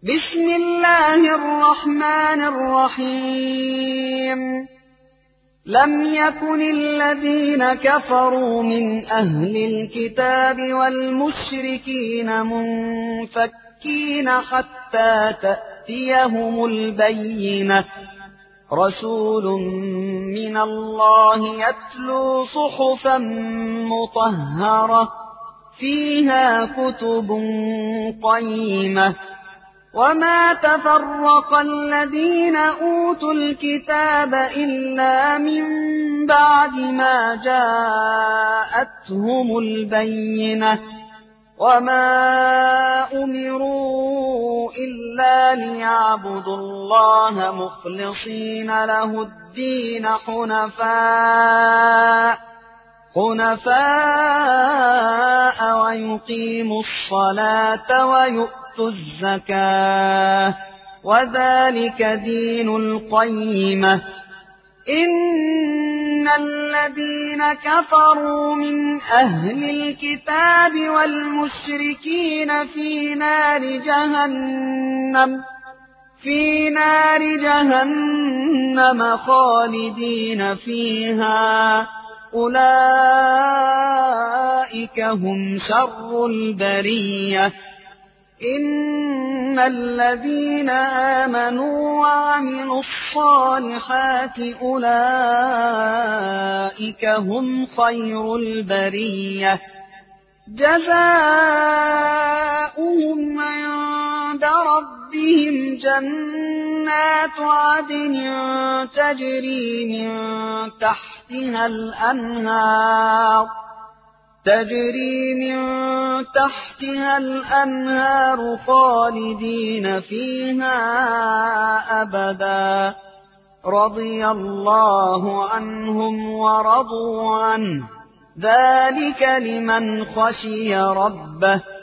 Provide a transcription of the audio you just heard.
بسم الله الرحمن الرحيم. لم يكن الذين كفروا من أهل الكتاب والمشركين منفكين حتى تأتيهم البينة، رسول من الله يتلو صحفا مطهرة فيها كتب قيمة. وما تفرق الذين أوتوا الكتاب إلا من بعد ما جاءتهم البينة، وما أمروا إلا ليعبدوا الله مخلصين له الدين حنفاء ويقيموا الصلاة ويؤتوا الزكاة، وذلك دين القيمة. إن الذين كفروا من أهل الكتاب والمشركين في نار جهنم خالدين فيها، أولئك هم شر البرية. إن الذين آمنوا وعملوا الصالحات أولئك هم خير البرية، جزاؤهم عند ربهم جنات عدن تجري من تحتها الأنهار خالدين فيها أبدا، رضي الله عنهم ورضوا عنه، ذلك لمن خشي ربه.